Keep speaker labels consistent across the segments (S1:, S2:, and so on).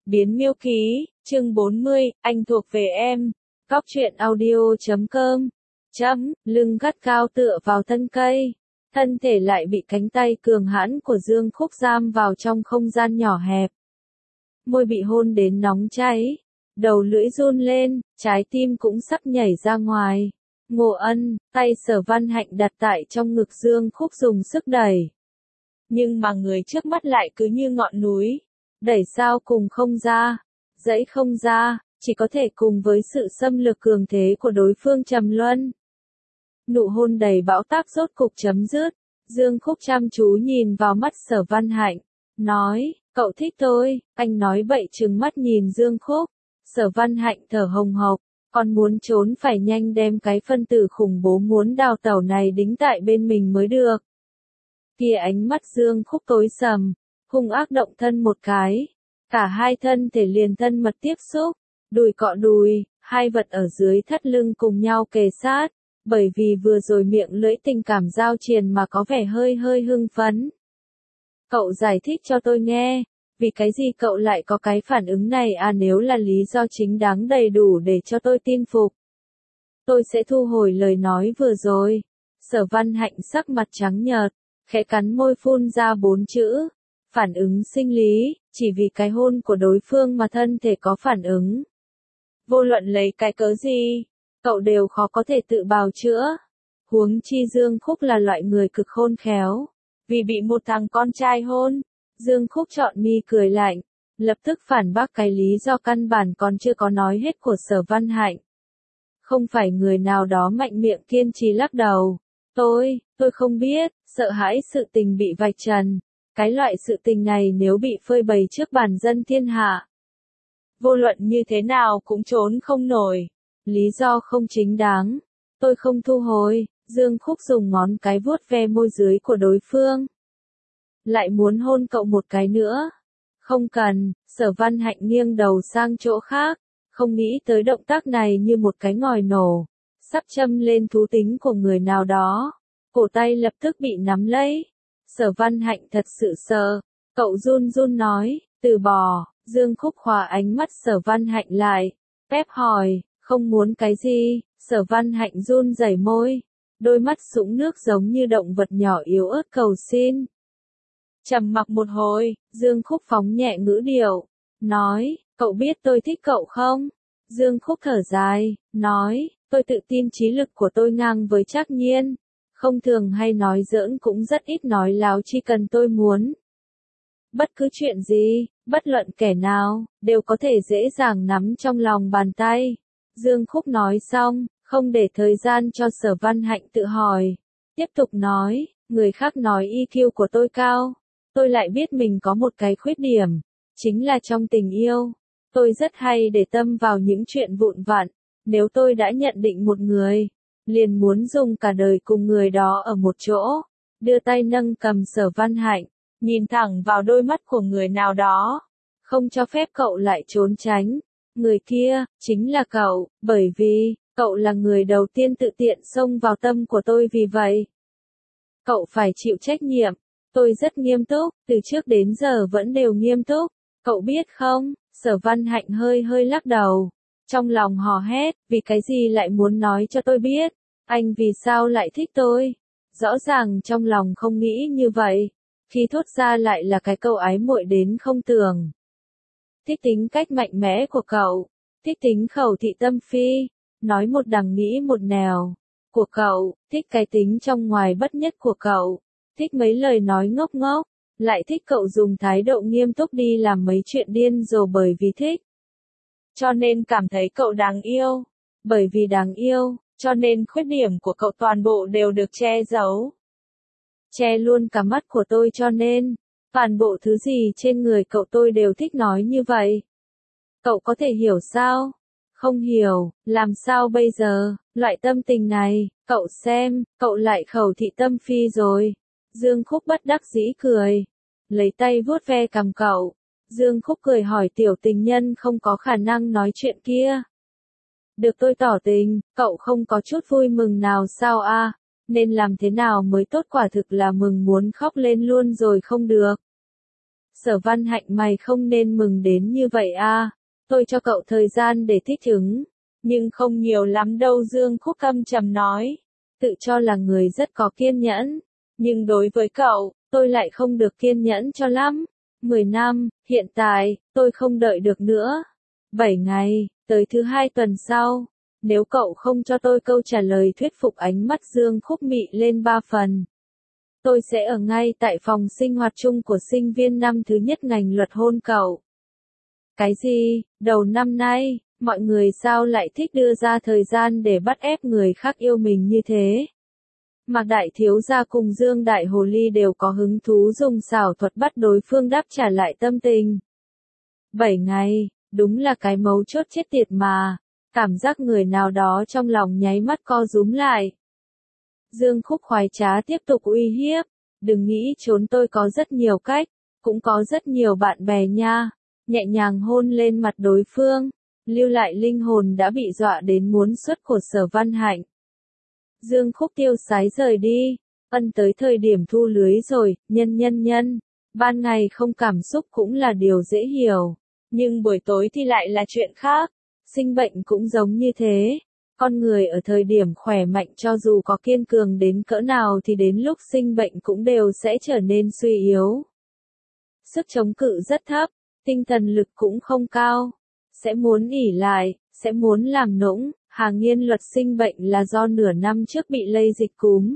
S1: Biến miêu ký, chương 40, anh thuộc về em. Góc truyện audio.com. Lưng gắt cao tựa vào thân cây. Thân thể lại bị cánh tay cường hãn của Dương Khúc giam vào trong không gian nhỏ hẹp. Môi bị hôn đến nóng cháy. Đầu lưỡi run lên, trái tim cũng sắp nhảy ra ngoài. Ngộ Ân, tay Sở Văn Hạnh đặt tại trong ngực Dương Khúc dùng sức đẩy. Nhưng mà người trước mắt lại cứ như ngọn núi. Đẩy sao cùng không ra, dãy không ra, chỉ có thể cùng với sự xâm lược cường thế của đối phương trầm luân. Nụ hôn đầy bão táp rốt cục chấm dứt, Dương Khúc chăm chú nhìn vào mắt Sở Văn Hạnh, nói, cậu thích tôi, anh nói bậy trừng mắt nhìn Dương Khúc. Sở Văn Hạnh thở hồng hộc, còn muốn trốn phải nhanh đem cái phân tử khủng bố muốn đào tẩu này đính tại bên mình mới được. Kia ánh mắt Dương Khúc tối sầm, hung ác động thân một cái. Cả hai thân thể liền thân mật tiếp xúc, đùi cọ đùi, hai vật ở dưới thắt lưng cùng nhau kề sát, bởi vì vừa rồi miệng lưỡi tình cảm giao triền mà có vẻ hơi hưng phấn. Cậu giải thích cho tôi nghe, vì cái gì cậu lại có cái phản ứng này à, nếu là lý do chính đáng đầy đủ để cho tôi tin phục. Tôi sẽ thu hồi lời nói vừa rồi. Sở Văn Hạnh sắc mặt trắng nhợt, khẽ cắn môi phun ra 4 chữ. Phản ứng sinh lý, chỉ vì cái hôn của đối phương mà thân thể có phản ứng. Vô luận lấy cái cớ gì, cậu đều khó có thể tự bào chữa. Huống chi Dương Khúc là loại người cực khôn khéo. Vì bị một thằng con trai hôn, Dương Khúc trọn mi cười lạnh, lập tức phản bác cái lý do căn bản còn chưa có nói hết của Sở Văn Hạnh. Không phải người nào đó mạnh miệng kiên trì lắc đầu. Tôi không biết, sợ hãi sự tình bị vạch trần. Cái loại sự tình này nếu bị phơi bày trước bản dân thiên hạ, vô luận như thế nào cũng trốn không nổi. Lý do không chính đáng. Tôi không thu hồi. Dương Khúc dùng ngón cái vuốt ve môi dưới của đối phương. Lại muốn hôn cậu một cái nữa. Không cần. Sở Văn Hạnh nghiêng đầu sang chỗ khác. Không nghĩ tới động tác này như một cái ngòi nổ. Sắp châm lên thú tính của người nào đó. Cổ tay lập tức bị nắm lấy. Sở Văn Hạnh thật sự sợ. Cậu run run nói, từ bỏ. Dương Khúc khóa ánh mắt Sở Văn Hạnh lại. Phép hỏi, không muốn cái gì? Sở Văn Hạnh run rẩy môi. Đôi mắt sũng nước giống như động vật nhỏ yếu ớt cầu xin. Trầm mặc một hồi, Dương Khúc phóng nhẹ ngữ điệu. Nói, cậu biết tôi thích cậu không? Dương Khúc thở dài, nói, tôi tự tin trí lực của tôi ngang với Trác Nhiên. Không thường hay nói giỡn cũng rất ít nói láo, chỉ cần tôi muốn. Bất cứ chuyện gì, bất luận kẻ nào, đều có thể dễ dàng nắm trong lòng bàn tay. Dương Khúc nói xong, không để thời gian cho Sở Văn Hạnh tự hỏi. Tiếp tục nói, người khác nói EQ của tôi cao. Tôi lại biết mình có một cái khuyết điểm. Chính là trong tình yêu. Tôi rất hay để tâm vào những chuyện vụn vặt. Nếu tôi đã nhận định một người, liền muốn dùng cả đời cùng người đó ở một chỗ. Đưa tay nâng cầm Sở Văn Hạnh, nhìn thẳng vào đôi mắt của người nào đó. Không cho phép cậu lại trốn tránh. Người kia, chính là cậu, bởi vì, cậu là người đầu tiên tự tiện xông vào tâm của tôi, vì vậy. Cậu phải chịu trách nhiệm. Tôi rất nghiêm túc, từ trước đến giờ vẫn đều nghiêm túc. Cậu biết không? Sở Văn Hạnh hơi lắc đầu. Trong lòng hò hét, vì cái gì lại muốn nói cho tôi biết? Anh vì sao lại thích tôi? Rõ ràng trong lòng không nghĩ như vậy. Khi thốt ra lại là cái câu ái muội đến không tưởng. Thích tính cách mạnh mẽ của cậu. Thích tính khẩu thị tâm phi. Nói một đằng nghĩ một nẻo. Của cậu. Thích cái tính trong ngoài bất nhất của cậu. Thích mấy lời nói ngốc ngốc. Lại thích cậu dùng thái độ nghiêm túc đi làm mấy chuyện điên rồ bởi vì thích. Cho nên cảm thấy cậu đáng yêu. Bởi vì đáng yêu, cho nên khuyết điểm của cậu toàn bộ đều được che giấu. Che luôn cả mắt của tôi, cho nên, toàn bộ thứ gì trên người cậu tôi đều thích nói như vậy. Cậu có thể hiểu sao? Không hiểu, làm sao bây giờ? Loại tâm tình này, cậu xem, cậu lại khẩu thị tâm phi rồi. Dương Khúc bất đắc dĩ cười. Lấy tay vuốt ve cằm cậu. Dương Khúc cười hỏi, tiểu tình nhân không có khả năng nói chuyện kia. Được tôi tỏ tình, cậu không có chút vui mừng nào sao a? Nên làm thế nào mới tốt, quả thực là mừng muốn khóc lên luôn rồi không được. Sở Văn Hạnh mày không nên mừng đến như vậy a. Tôi cho cậu thời gian để thích ứng. Nhưng không nhiều lắm đâu, Dương Khúc câm trầm nói. Tự cho là người rất có kiên nhẫn. Nhưng đối với cậu, tôi lại không được kiên nhẫn cho lắm. 10 năm, hiện tại, tôi không đợi được nữa. 7 ngày, tới thứ 2 tuần sau. Nếu cậu không cho tôi câu trả lời thuyết phục, ánh mắt Dương Khúc mị lên 3 phần. Tôi sẽ ở ngay tại phòng sinh hoạt chung của sinh viên năm thứ nhất ngành luật hôn cậu. Cái gì, đầu năm nay, mọi người sao lại thích đưa ra thời gian để bắt ép người khác yêu mình như thế? Mạc Đại Thiếu Gia cùng Dương Đại Hồ Ly đều có hứng thú dùng xảo thuật bắt đối phương đáp trả lại tâm tình. 7 ngày, đúng là cái mấu chốt chết tiệt mà. Cảm giác người nào đó trong lòng nháy mắt co rúm lại. Dương Khúc khoái trá tiếp tục uy hiếp. Đừng nghĩ trốn, tôi có rất nhiều cách, cũng có rất nhiều bạn bè nha. Nhẹ nhàng hôn lên mặt đối phương, lưu lại linh hồn đã bị dọa đến muốn xuất của Sở Văn Hạnh. Dương Khúc tiêu sái rời đi. Tới thời điểm thu lưới rồi, nhân. Ban ngày không cảm xúc cũng là điều dễ hiểu. Nhưng buổi tối thì lại là chuyện khác. Sinh bệnh cũng giống như thế. Con người ở thời điểm khỏe mạnh cho dù có kiên cường đến cỡ nào thì đến lúc sinh bệnh cũng đều sẽ trở nên suy yếu. Sức chống cự rất thấp, tinh thần lực cũng không cao. Sẽ muốn ỷ lại, sẽ muốn làm nũng. Hà Nghiên Luật sinh bệnh là do nửa năm trước bị lây dịch cúm.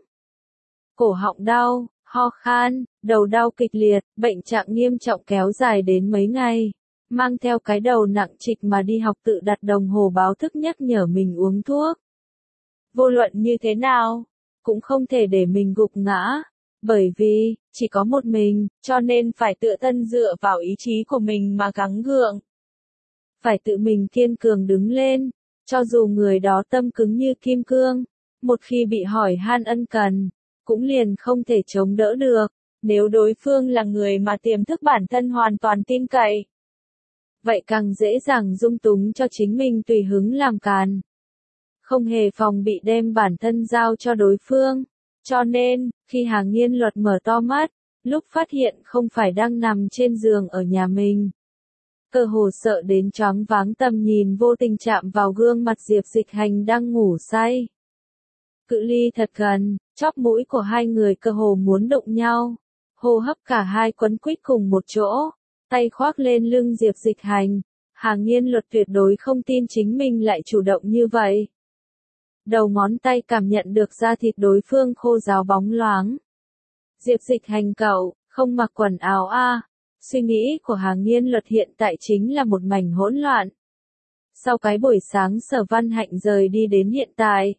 S1: Cổ họng đau, ho khan, đầu đau kịch liệt, bệnh trạng nghiêm trọng kéo dài đến mấy ngày. Mang theo cái đầu nặng trịch mà đi học, tự đặt đồng hồ báo thức nhắc nhở mình uống thuốc. Vô luận như thế nào, cũng không thể để mình gục ngã. Bởi vì, chỉ có một mình, cho nên phải tự thân dựa vào ý chí của mình mà gắng gượng. Phải tự mình kiên cường đứng lên, cho dù người đó tâm cứng như kim cương. Một khi bị hỏi han ân cần, cũng liền không thể chống đỡ được. Nếu đối phương là người mà tiềm thức bản thân hoàn toàn tin cậy, vậy càng dễ dàng dung túng cho chính mình tùy hứng làm càn. Không hề phòng bị đem bản thân giao cho đối phương. Cho nên, khi Hà Nghiên Luật mở to mắt, lúc phát hiện không phải đang nằm trên giường ở nhà mình. Cơ hồ sợ đến choáng váng, tầm nhìn vô tình chạm vào gương mặt Diệp Dịch Hành đang ngủ say. Cự ly thật gần, chóp mũi của hai người cơ hồ muốn đụng nhau. Hô hấp cả hai quấn quýt cùng một chỗ. Tay khoác lên lưng Diệp Dịch Hành. Hà Nghiên Luật tuyệt đối không tin chính mình lại chủ động như vậy. Đầu ngón tay cảm nhận được da thịt đối phương khô ráo bóng loáng. Diệp Dịch Hành cậu, không mặc quần áo a. Suy nghĩ của Hà Nghiên Luật hiện tại chính là một mảnh hỗn loạn. Sau cái buổi sáng Sở Văn Hạnh rời đi đến hiện tại.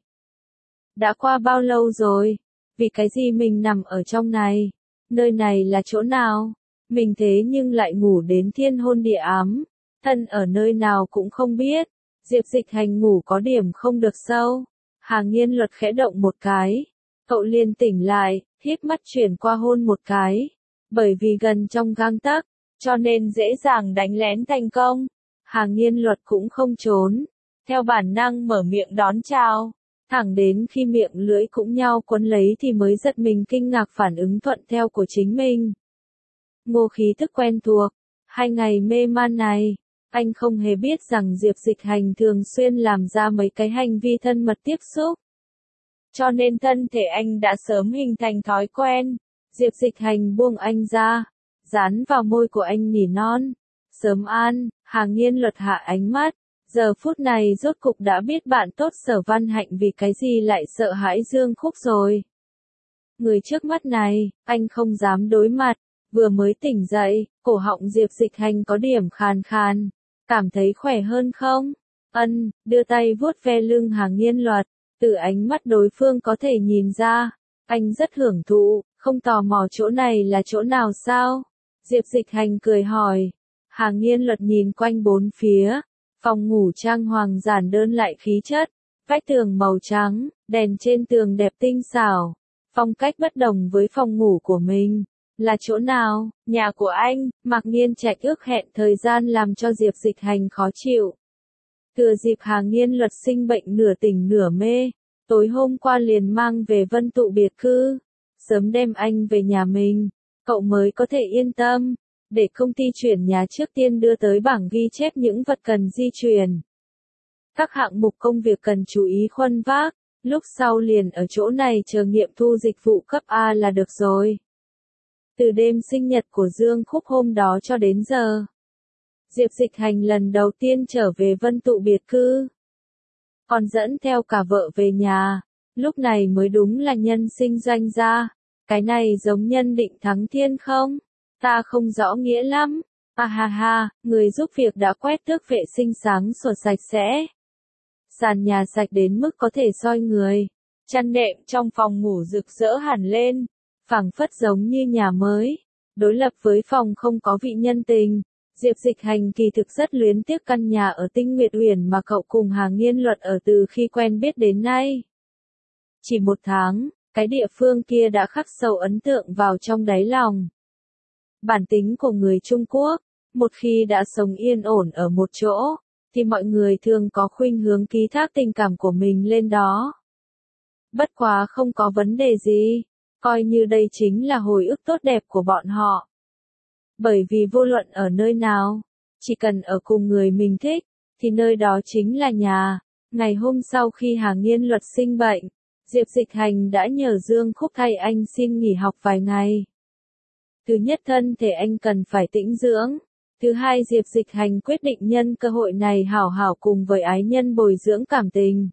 S1: Đã qua bao lâu rồi? Vì cái gì mình nằm ở trong này? Nơi này là chỗ nào? Mình thế nhưng lại ngủ đến thiên hôn địa ám. Thân ở nơi nào cũng không biết. Diệp Dịch Hành ngủ có điểm không được sâu. Hà Nghiên Luật khẽ động một cái. Cậu liền tỉnh lại, híp mắt chuyển qua hôn một cái. Bởi vì gần trong gang tấc, cho nên dễ dàng đánh lén thành công. Hà Nghiên Luật cũng không trốn. Theo bản năng mở miệng đón chào. Thẳng đến khi miệng lưỡi cũng nhau quấn lấy thì mới giật mình kinh ngạc phản ứng thuận theo của chính mình. Ngô khí thức quen thuộc. 2 ngày mê man này, anh không hề biết rằng Diệp Dịch Hành thường xuyên làm ra mấy cái hành vi thân mật tiếp xúc. Cho nên thân thể anh đã sớm hình thành thói quen. Diệp Dịch Hành buông anh ra, dán vào môi của anh nỉ non. Sớm an, Hà Nghiên Luật hạ ánh mắt. Giờ phút này rốt cục đã biết bạn tốt Sở Văn Hạnh vì cái gì lại sợ hãi Dương Khúc rồi. Người trước mắt này, anh không dám đối mặt. Vừa mới tỉnh dậy, cổ họng Diệp Dịch Hành có điểm khàn khàn. Cảm thấy khỏe hơn không? Đưa tay vuốt ve lưng Hà Nghiên Luật. Từ ánh mắt đối phương có thể nhìn ra, anh rất hưởng thụ, không tò mò chỗ này là chỗ nào sao? Diệp Dịch Hành cười hỏi. Hà Nghiên Luật nhìn quanh bốn phía. Phòng ngủ trang hoàng giản đơn lại khí chất. Vách tường màu trắng, đèn trên tường đẹp tinh xảo. Phong cách bất đồng với phòng ngủ của mình. Là chỗ nào? Nhà của anh. Mạc Nghiên Trạch ước hẹn thời gian làm cho Diệp Dịch Hành khó chịu. Thừa dịp Hà Nghiên Luật sinh bệnh nửa tỉnh nửa mê, tối hôm qua liền mang về Vân Tụ biệt cư. Sớm đem anh về nhà mình, cậu mới có thể yên tâm. để công ty chuyển nhà trước tiên đưa tới bảng ghi chép những vật cần di chuyển. Các hạng mục công việc cần chú ý khuân vác, lúc sau liền ở chỗ này chờ nghiệm thu dịch vụ cấp A là được rồi. Từ đêm sinh nhật của Dương Khúc hôm đó cho đến giờ, Diệp Dịch Hành lần đầu tiên trở về Vân Tụ biệt cư. Còn dẫn theo cả vợ về nhà, lúc này mới đúng là nhân sinh doanh gia. Cái này giống nhân định thắng thiên không? Ta không rõ nghĩa lắm. À ha ha, người giúp việc đã quét tước vệ sinh sáng sủa sạch sẽ. Sàn nhà sạch đến mức có thể soi người. Chăn nệm trong phòng ngủ rực rỡ hẳn lên, phảng phất giống như nhà mới. Đối lập với phòng không có vị nhân tình, Diệp Dịch Hành kỳ thực rất luyến tiếc căn nhà ở Tinh Nguyệt Uyển mà cậu cùng Hà Nghiên Luật ở từ khi quen biết đến nay. Chỉ 1 tháng, cái địa phương kia đã khắc sâu ấn tượng vào trong đáy lòng. Bản tính của người Trung Quốc, một khi đã sống yên ổn ở một chỗ, thì mọi người thường có khuynh hướng ký thác tình cảm của mình lên đó. Bất quá không có vấn đề gì, coi như đây chính là hồi ức tốt đẹp của bọn họ. Bởi vì vô luận ở nơi nào, chỉ cần ở cùng người mình thích, thì nơi đó chính là nhà. Ngày hôm sau khi Hà Nghiên Luật sinh bệnh, Diệp Dịch Hành đã nhờ Dương Khúc thay anh xin nghỉ học vài ngày. Thứ nhất, thân thể anh cần phải tĩnh dưỡng. Thứ hai, Diệp Dịch Hành quyết định nhân cơ hội này hảo hảo cùng với ái nhân bồi dưỡng cảm tình.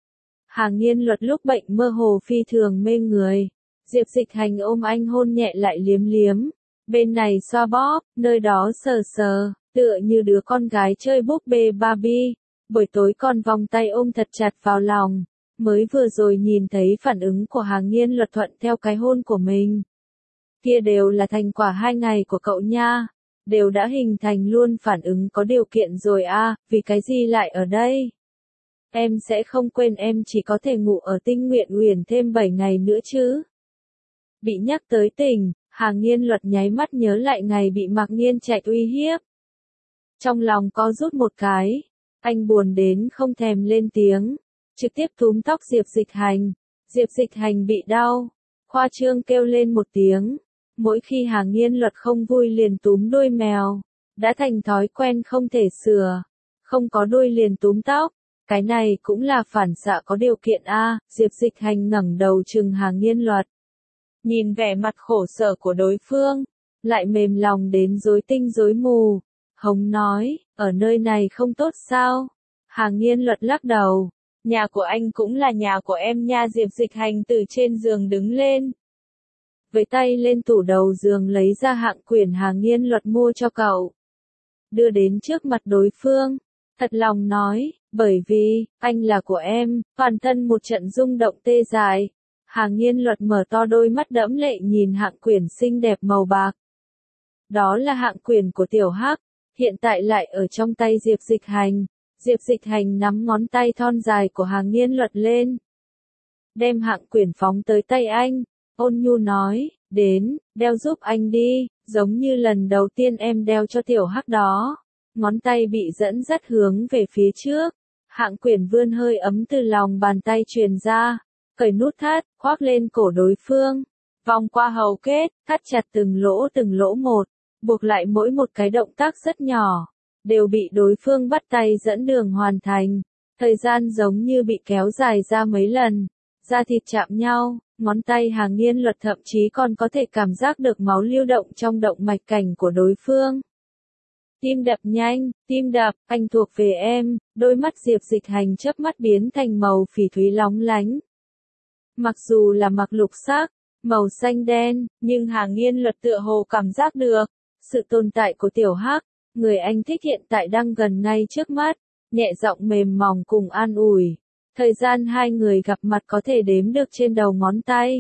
S1: Hà Nghiên Luật lúc bệnh mơ hồ phi thường mê người. Diệp Dịch Hành ôm anh hôn nhẹ lại liếm liếm. Bên này xoa bóp, nơi đó sờ sờ, tựa như đứa con gái chơi búp bê Barbie. Buổi tối còn vòng tay ôm thật chặt vào lòng. Mới vừa rồi nhìn thấy phản ứng của Hà Nghiên Luật thuận theo cái hôn của mình. Kia đều là thành quả 2 ngày của cậu nha. Đều đã hình thành luôn phản ứng có điều kiện rồi à, vì cái gì lại ở đây? Em sẽ không quên em chỉ có thể ngủ ở Tinh Nguyện Uyển thêm 7 ngày nữa chứ. Bị nhắc tới tình, Hà Nghiên Luật nháy mắt nhớ lại ngày bị Mạc Nghiên Trạch uy hiếp. Trong lòng có rút một cái, anh buồn đến không thèm lên tiếng, trực tiếp túm tóc Diệp Dịch Hành. Diệp Dịch Hành bị đau, khoa trương kêu lên một tiếng. Mỗi khi Hà Nghiên Luật không vui liền túm đuôi mèo, đã thành thói quen không thể sửa. Không có đuôi liền túm tóc, cái này cũng là phản xạ có điều kiện a. Diệp Dịch Hành ngẩng đầu trừng Hà Nghiên Luật. Nhìn vẻ mặt khổ sở của đối phương, lại mềm lòng đến rối tinh rối mù. Hống nói, ở nơi này không tốt sao? Hà Nghiên Luật lắc đầu. Nhà của anh cũng là nhà của em nha. Diệp Dịch Hành từ trên giường đứng lên. Với tay lên tủ đầu giường lấy ra hạng quyển Hà Nghiên Luật mua cho cậu. Đưa đến trước mặt đối phương. Thật lòng nói, bởi vì, anh là của em, toàn thân một trận rung động tê dại. Hà Nghiên Luật mở to đôi mắt đẫm lệ nhìn hạng quyển xinh đẹp màu bạc. Đó là hạng quyển của Tiểu Hắc, hiện tại lại ở trong tay Diệp Dịch Hành. Diệp Dịch Hành nắm ngón tay thon dài của Hà Nghiên Luật lên. Đem hạng quyển phóng tới tay anh, ôn nhu nói, đến, đeo giúp anh đi, giống như lần đầu tiên em đeo cho Tiểu Hắc đó. Ngón tay bị dẫn dắt hướng về phía trước. Hạng quyển vươn hơi ấm từ lòng bàn tay truyền ra. Cởi nút thắt, khoác lên cổ đối phương. Vòng qua hầu kết, thắt chặt từng lỗ một. Buộc lại mỗi một cái động tác rất nhỏ. Đều bị đối phương bắt tay dẫn đường hoàn thành. Thời gian giống như bị kéo dài ra mấy lần. Da thịt chạm nhau, ngón tay Hà Nghiên Luật thậm chí còn có thể cảm giác được máu lưu động trong động mạch cảnh của đối phương. Tim đập nhanh, tim đập, anh thuộc về em. Đôi mắt Diệp Dịch Hành chớp mắt biến thành màu phỉ thúy lóng lánh. Mặc dù là mặc lục sắc, màu xanh đen, nhưng Hà Nghiên Luật tựa hồ cảm giác được sự tồn tại của Tiểu Hắc, người anh thích hiện tại đang gần ngay trước mắt, nhẹ giọng mềm mỏng cùng an ủi. Thời gian 2 người gặp mặt có thể đếm được trên đầu ngón tay.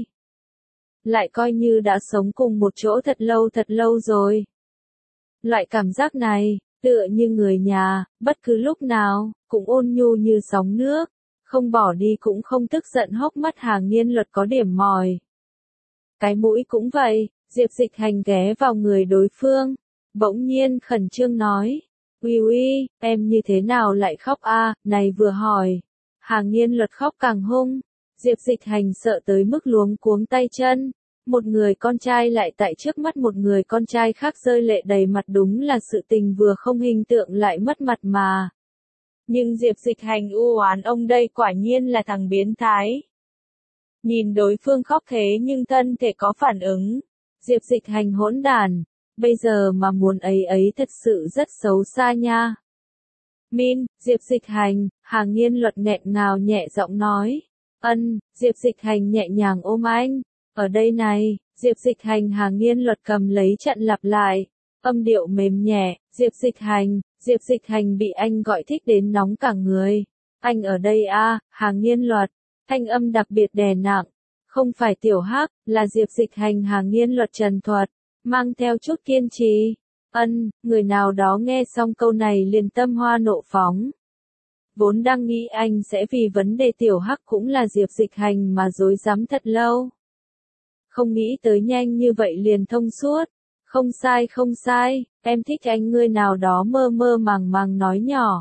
S1: Lại coi như đã sống cùng một chỗ thật lâu rồi. Loại cảm giác này, tựa như người nhà, bất cứ lúc nào, cũng ôn nhu như sóng nước, không bỏ đi cũng không tức giận. Hốc mắt Hà Nghiên Luật có điểm mỏi. Cái mũi cũng vậy. Diệp Dịch Hành ghé vào người đối phương, bỗng nhiên khẩn trương nói, uy, em như thế nào lại khóc a? Này vừa hỏi, Hà Nghiên Luật khóc càng hung. Diệp Dịch Hành sợ tới mức luống cuống tay chân, Một người con trai lại tại trước mắt một người con trai khác rơi lệ đầy mặt, đúng là sự tình vừa không hình tượng lại mất mặt mà. Nhưng Diệp Dịch Hành u oán ông đây quả nhiên là thằng biến thái. Nhìn đối phương khóc thế nhưng thân thể có phản ứng. Diệp Dịch Hành hỗn đản, bây giờ mà muốn ấy ấy thật sự rất xấu xa nha. Min, Diệp Dịch Hành, Hà Nghiên Luật nghẹn ngào nhẹ giọng nói. Diệp Dịch Hành nhẹ nhàng ôm anh. Ở đây này, Diệp Dịch Hành. Hà Nghiên Luật cầm lấy trận lặp lại. Âm điệu mềm nhẹ, Diệp Dịch Hành bị anh gọi thích đến nóng cả người. Anh ở đây à, Hà Nghiên Luật. Thanh âm đặc biệt đè nặng. Không phải Tiểu Hắc, là Diệp Dịch Hành. Hà Nghiên Luật trần thuật, mang theo chút kiên trì. Người nào đó nghe xong câu này liền tâm hoa nộ phóng. Vốn đang nghĩ anh sẽ vì vấn đề Tiểu Hắc cũng là Diệp Dịch Hành mà rối rắm thật lâu. Không nghĩ tới nhanh như vậy liền thông suốt. Không sai, em thích anh. Người nào đó mơ mơ màng màng nói nhỏ.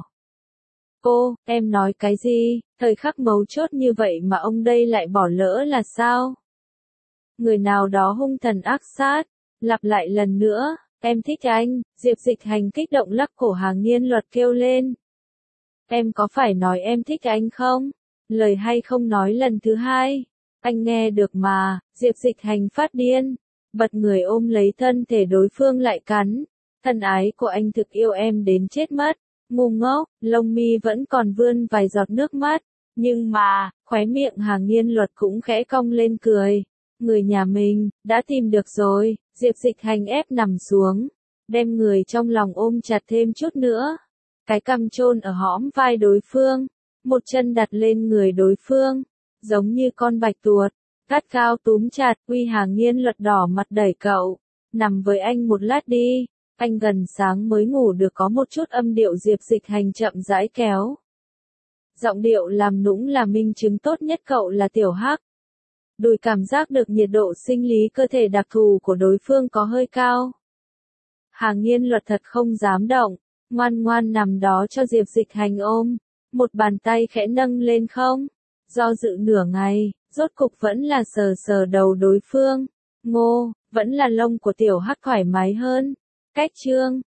S1: Cô, em nói cái gì, thời khắc mấu chốt như vậy mà ông đây lại bỏ lỡ là sao? Người nào đó hung thần ác sát, lặp lại lần nữa, em thích anh. Diệp Dịch Hành kích động lắc cổ. Hà Nghiên Luật kêu lên. Em có phải nói em thích anh không? Lời hay không nói lần thứ hai. Anh nghe được mà. Diệp Dịch Hành phát điên, bật người ôm lấy thân thể đối phương lại cắn. Thân ái của anh thực yêu em đến chết mất. Ngu ngốc, lông mi vẫn còn vươn vài giọt nước mắt. Nhưng mà, khóe miệng Hà Nghiên Luật cũng khẽ cong lên cười. Người nhà mình, đã tìm được rồi. Diệp Dịch Hành ép nằm xuống, đem người trong lòng ôm chặt thêm chút nữa. Cái cằm chôn ở hõm vai đối phương, một chân đặt lên người đối phương, giống như con bạch tuộc, gắt gao túm chặt. Uy, Hà Nghiên Luật đỏ mặt đẩy cậu. Nằm với anh một lát đi. Anh gần sáng mới ngủ được. Có một chút âm điệu Diệp Dịch Hành chậm rãi kéo. Giọng điệu làm nũng là minh chứng tốt nhất cậu là Tiểu Hắc. Đùi cảm giác được nhiệt độ sinh lý cơ thể đặc thù của đối phương có hơi cao. Hà Nghiên Luật thật không dám động, ngoan ngoan nằm đó cho Diệp Dịch Hành ôm. Một bàn tay khẽ nâng lên không. Do dự nửa ngày, rốt cục vẫn là sờ sờ đầu đối phương. Ngô, vẫn là lông của Tiểu Hắc thoải mái hơn. Cách chương